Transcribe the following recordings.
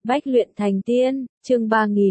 Bách luyện thành tiên, chương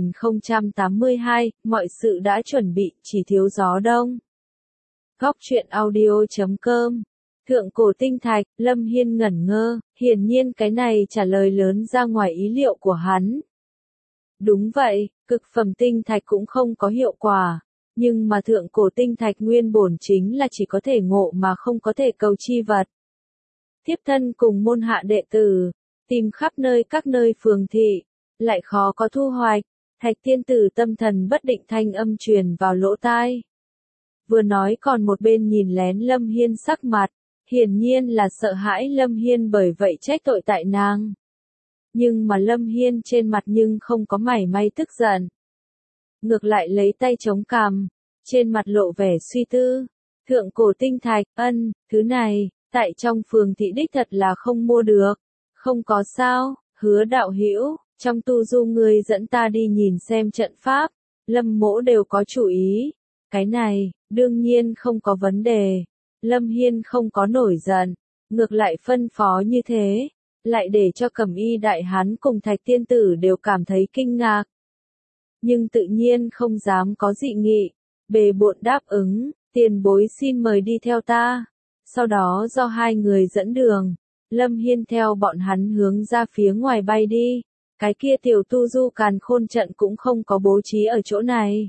3082, mọi sự đã chuẩn bị, chỉ thiếu gió đông. Góc truyện audio.com. Thượng cổ tinh thạch, Lâm Hiên ngẩn ngơ, hiển nhiên cái này trả lời lớn ra ngoài ý liệu của hắn. Đúng vậy, cực phẩm tinh thạch cũng không có hiệu quả, nhưng mà thượng cổ tinh thạch nguyên bổn chính là chỉ có thể ngộ mà không có thể cầu chi vật. Thiếp thân cùng môn hạ đệ tử, tìm khắp nơi các nơi phường thị, lại khó có thu hoạch. Thạch tiên tử tâm thần bất định thanh âm truyền vào lỗ tai. Vừa nói còn một bên nhìn lén Lâm Hiên sắc mặt, hiển nhiên là sợ hãi Lâm Hiên bởi vậy trách tội tại nàng. Nhưng mà Lâm Hiên trên mặt nhưng không có mảy may tức giận. Ngược lại lấy tay chống cằm, trên mặt lộ vẻ suy tư. Thượng cổ tinh thạch, thứ này, tại trong phường thị đích thật là không mua được. Không có sao, Hứa đạo hữu, trong tu du ngươi dẫn ta đi nhìn xem trận pháp, Lâm mỗ đều có chủ ý. Cái này, đương nhiên không có vấn đề. Lâm Hiên không có nổi giận, ngược lại phân phó như thế, lại để cho Cẩm Y đại hán cùng Thạch tiên tử đều cảm thấy kinh ngạc. Nhưng tự nhiên không dám có dị nghị, bề bộn đáp ứng, tiền bối xin mời đi theo ta. Sau đó do hai người dẫn đường, Lâm Hiên theo bọn hắn hướng ra phía ngoài bay đi. Cái kia tiểu tu du càn khôn trận cũng không có bố trí ở chỗ này,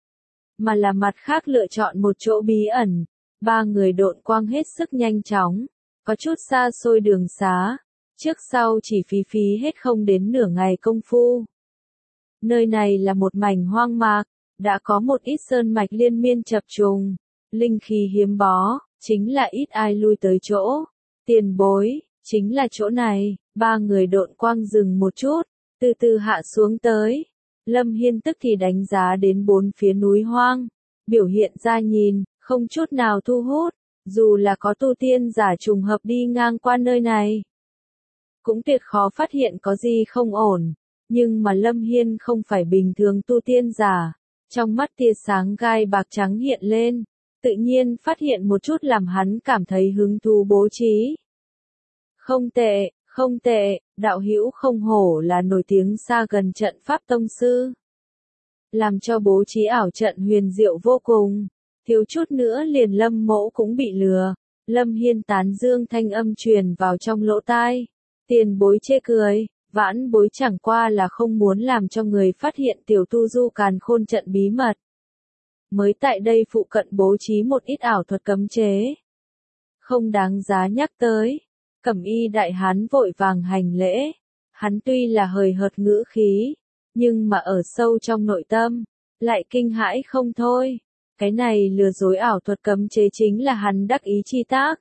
mà là mặt khác lựa chọn một chỗ bí ẩn. Ba người độn quang hết sức nhanh chóng, có chút xa xôi đường xá, trước sau chỉ phí hết không đến nửa ngày công phu. Nơi này là một mảnh hoang mạc, đã có một ít sơn mạch liên miên chập trùng, linh khí hiếm bó, chính là ít ai lui tới chỗ. Tiền bối, chính là chỗ này. Ba người độn quang dừng một chút, từ từ hạ xuống tới. Lâm Hiên tức thì đánh giá đến bốn phía núi hoang, biểu hiện ra nhìn, không chút nào thu hút, dù là có tu tiên giả trùng hợp đi ngang qua nơi này, cũng tuyệt khó phát hiện có gì không ổn. Nhưng mà Lâm Hiên không phải bình thường tu tiên giả, trong mắt tia sáng gai bạc trắng hiện lên, tự nhiên phát hiện một chút làm hắn cảm thấy hứng thú bố trí. Không tệ, không tệ, đạo hữu không hổ là nổi tiếng xa gần trận pháp tông sư. Làm cho bố trí ảo trận huyền diệu vô cùng, thiếu chút nữa liền Lâm mỗ cũng bị lừa. Lâm Hiên tán dương thanh âm truyền vào trong lỗ tai. Tiền bối chê cười, vãn bối chẳng qua là không muốn làm cho người phát hiện tiểu tu du càn khôn trận bí mật. Mới tại đây phụ cận bố trí một ít ảo thuật cấm chế, không đáng giá nhắc tới. Cẩm Y đại hán vội vàng hành lễ, hắn tuy là hời hợt ngữ khí, nhưng mà ở sâu trong nội tâm, lại kinh hãi không thôi. Cái này lừa dối ảo thuật cấm chế chính là hắn đắc ý chi tác.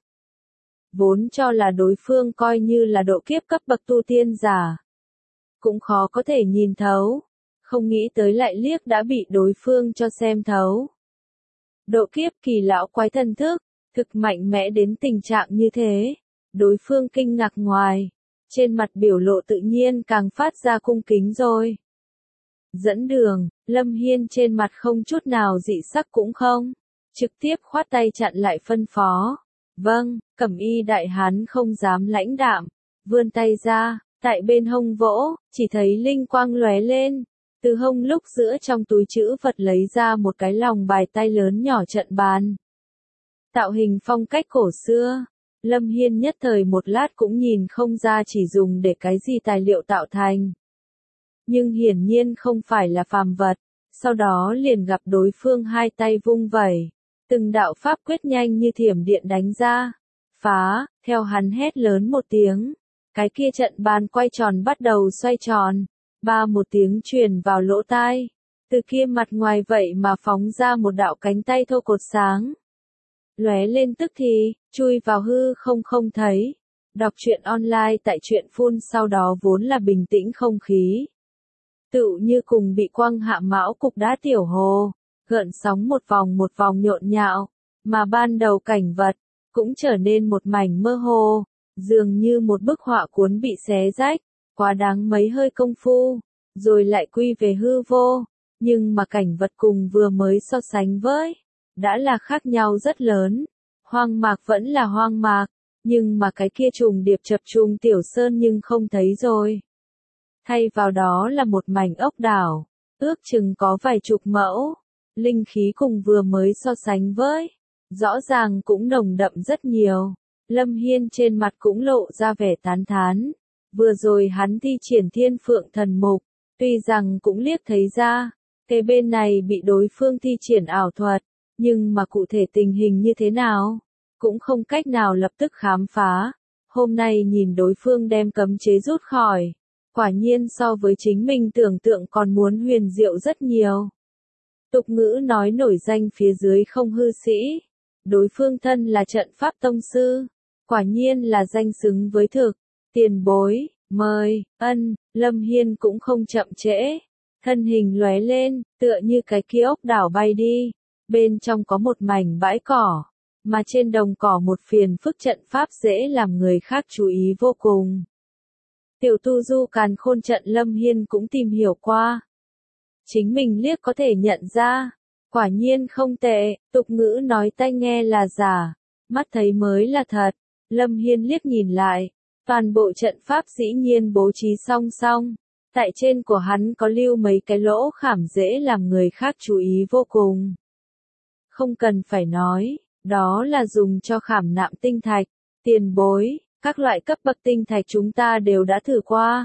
Vốn cho là đối phương coi như là độ kiếp cấp bậc tu tiên giả, cũng khó có thể nhìn thấu, không nghĩ tới lại liếc đã bị đối phương cho xem thấu. Độ kiếp kỳ lão quái thần thức, thực mạnh mẽ đến tình trạng như thế. Đối phương kinh ngạc ngoài, trên mặt biểu lộ tự nhiên càng phát ra cung kính rồi. Dẫn đường, Lâm Hiên trên mặt không chút nào dị sắc cũng không, trực tiếp khoát tay chặn lại phân phó. Vâng, Cẩm Y đại hán không dám lãnh đạm, vươn tay ra, tại bên hông vỗ, chỉ thấy linh quang lóe lên, từ hông lúc giữa trong túi trữ vật lấy ra một cái lòng bài tay lớn nhỏ trận bàn. Tạo hình phong cách cổ xưa. Lâm Hiên nhất thời một lát cũng nhìn không ra chỉ dùng để cái gì tài liệu tạo thành. Nhưng hiển nhiên không phải là phàm vật, sau đó liền gặp đối phương hai tay vung vẩy, từng đạo pháp quyết nhanh như thiểm điện đánh ra. Phá, theo hắn hét lớn một tiếng, cái kia trận bàn quay tròn bắt đầu xoay tròn, ba một tiếng truyền vào lỗ tai, từ kia mặt ngoài vậy mà phóng ra một đạo cánh tay thô cột sáng. Lóe lên tức thì, chui vào hư không thấy. Đọc truyện online tại truyện phun sau đó vốn là bình tĩnh không khí, tựu như cùng bị quăng hạ mão cục đá tiểu hồ, gợn sóng một vòng nhộn nhạo, mà ban đầu cảnh vật, cũng trở nên một mảnh mơ hồ, dường như một bức họa cuốn bị xé rách, quá đáng mấy hơi công phu, rồi lại quy về hư vô, nhưng mà cảnh vật cùng vừa mới so sánh với, đã là khác nhau rất lớn. Hoang mạc vẫn là hoang mạc, nhưng mà cái kia trùng điệp chập trùng tiểu sơn nhưng không thấy rồi. thay vào đó là một mảnh ốc đảo, ước chừng có vài chục mẫu. Linh khí cùng vừa mới so sánh với, rõ ràng cũng nồng đậm rất nhiều. Lâm Hiên trên mặt cũng lộ ra vẻ tán thán. Vừa rồi hắn thi triển Thiên Phượng Thần Mục, tuy rằng cũng liếc thấy ra, cái bên này bị đối phương thi triển ảo thuật, nhưng mà cụ thể tình hình như thế nào, cũng không cách nào lập tức khám phá. Hôm nay nhìn đối phương đem cấm chế rút khỏi, quả nhiên so với chính mình tưởng tượng còn muốn huyền diệu rất nhiều. Tục ngữ nói nổi danh phía dưới không hư sĩ, đối phương thân là trận pháp tông sư, quả nhiên là danh xứng với thực. Tiền bối, mời, Lâm Hiên cũng không chậm trễ, thân hình lóe lên, tựa như cái kia ốc đảo bay đi, bên trong có một mảnh bãi cỏ, mà trên đồng cỏ một phiền phức trận pháp dễ làm người khác chú ý vô cùng. Tiểu tu du càn khôn trận Lâm Hiên cũng tìm hiểu qua. Chính mình liếc có thể nhận ra, quả nhiên không tệ, tục ngữ nói tai nghe là giả, mắt thấy mới là thật. Lâm Hiên liếc nhìn lại, toàn bộ trận pháp dĩ nhiên bố trí song song, tại trên của hắn có lưu mấy cái lỗ khảm dễ làm người khác chú ý vô cùng. Không cần phải nói, đó là dùng cho khảm nạm tinh thạch, tiền bối, các loại cấp bậc tinh thạch chúng ta đều đã thử qua.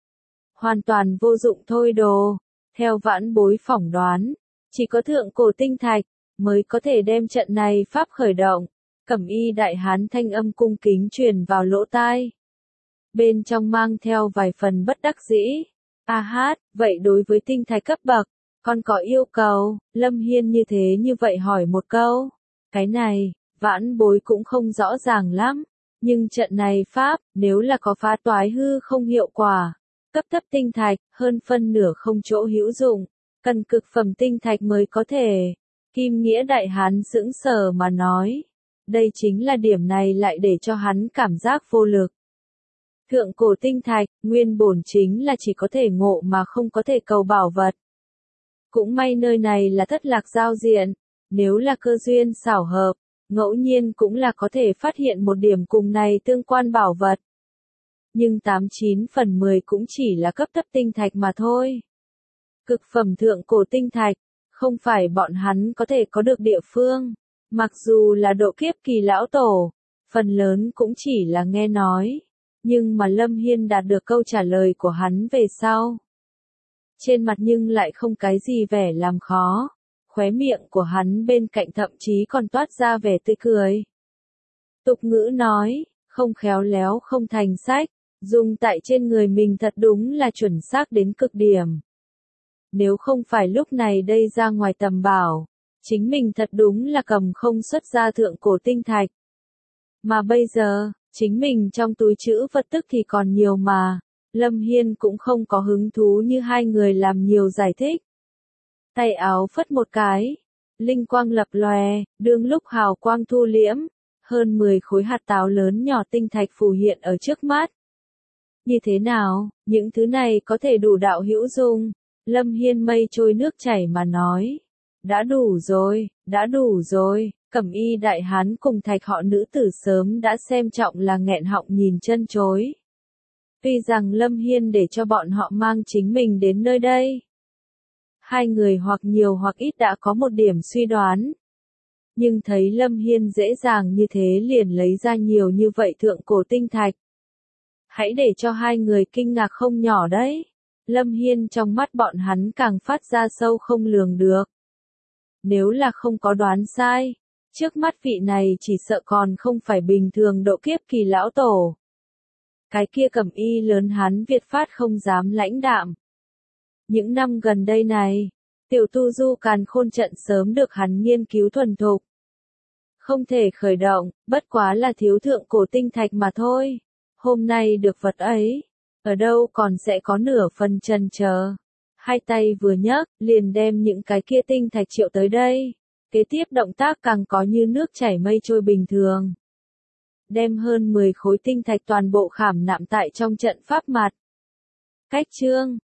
Hoàn toàn vô dụng thôi đồ, theo vãn bối phỏng đoán, chỉ có thượng cổ tinh thạch mới có thể đem trận này pháp khởi động. Cẩm y đại hán thanh âm cung kính truyền vào lỗ tai. Bên trong mang theo vài phần bất đắc dĩ. A hát, vậy đối với tinh thạch cấp bậc, con có yêu cầu? Lâm Hiên như vậy hỏi một câu. Cái này, vãn bối cũng không rõ ràng lắm. Nhưng trận này pháp, nếu là có phá toái hư không hiệu quả, cấp thấp tinh thạch, hơn phân nửa không chỗ hữu dụng, cần cực phẩm tinh thạch mới có thể. Kim Nghĩa đại hán sững sờ mà nói. Đây chính là điểm này lại để cho hắn cảm giác vô lực. Thượng cổ tinh thạch, nguyên bổn chính là chỉ có thể ngộ mà không có thể cầu bảo vật. Cũng may nơi này là thất lạc giao diện, nếu là cơ duyên xảo hợp, ngẫu nhiên cũng là có thể phát hiện một điểm cùng này tương quan bảo vật. Nhưng 89 phần 10 cũng chỉ là cấp thấp tinh thạch mà thôi. Cực phẩm thượng cổ tinh thạch, không phải bọn hắn có thể có được địa phương. Mặc dù là độ kiếp kỳ lão tổ, phần lớn cũng chỉ là nghe nói, nhưng mà Lâm Hiên đạt được câu trả lời của hắn về sau. Trên mặt nhưng lại không cái gì vẻ làm khó, khóe miệng của hắn bên cạnh thậm chí còn toát ra vẻ tươi cười. Tục ngữ nói, không khéo léo không thành sách, dùng tại trên người mình thật đúng là chuẩn xác đến cực điểm. Nếu không phải lúc này đây ra ngoài tầm bảo, chính mình thật đúng là cầm không xuất ra thượng cổ tinh thạch. Mà bây giờ, chính mình trong túi trữ vật tức thì còn nhiều mà. Lâm Hiên cũng không có hứng thú như hai người làm nhiều giải thích. Tay áo phất một cái, linh quang lập lòe, đương lúc hào quang thu liễm, hơn 10 khối hạt táo lớn nhỏ tinh thạch phù hiện ở trước mắt. Như thế nào, những thứ này có thể đủ đạo hữu dùng? Lâm Hiên mây trôi nước chảy mà nói. Đã đủ rồi, Cẩm y đại hán cùng thạch họ nữ tử sớm đã xem trọng là nghẹn họng nhìn chân chối. Tuy rằng Lâm Hiên để cho bọn họ mang chính mình đến nơi đây. Hai người hoặc nhiều hoặc ít đã có một điểm suy đoán. Nhưng thấy Lâm Hiên dễ dàng như thế liền lấy ra nhiều như vậy thượng cổ tinh thạch. Hãy để cho hai người kinh ngạc không nhỏ đấy. Lâm Hiên trong mắt bọn hắn càng phát ra sâu không lường được. Nếu là không có đoán sai, trước mắt vị này chỉ sợ còn không phải bình thường độ kiếp kỳ lão tổ. Cái kia cẩm y lớn hắn Việt phát không dám lãnh đạm. Những năm gần đây này, tiểu tu du càn khôn trận sớm được hắn nghiên cứu thuần thục. Không thể khởi động, bất quá là thiếu thượng cổ tinh thạch mà thôi. Hôm nay được vật ấy, ở đâu còn sẽ có nửa phần chần chờ. Hai tay vừa nhấc, liền đem những cái kia tinh thạch triệu tới đây. Kế tiếp động tác càng có như nước chảy mây trôi bình thường. Đem hơn 10 khối tinh thạch toàn bộ khảm nạm tại trong trận pháp mặt. Cách chương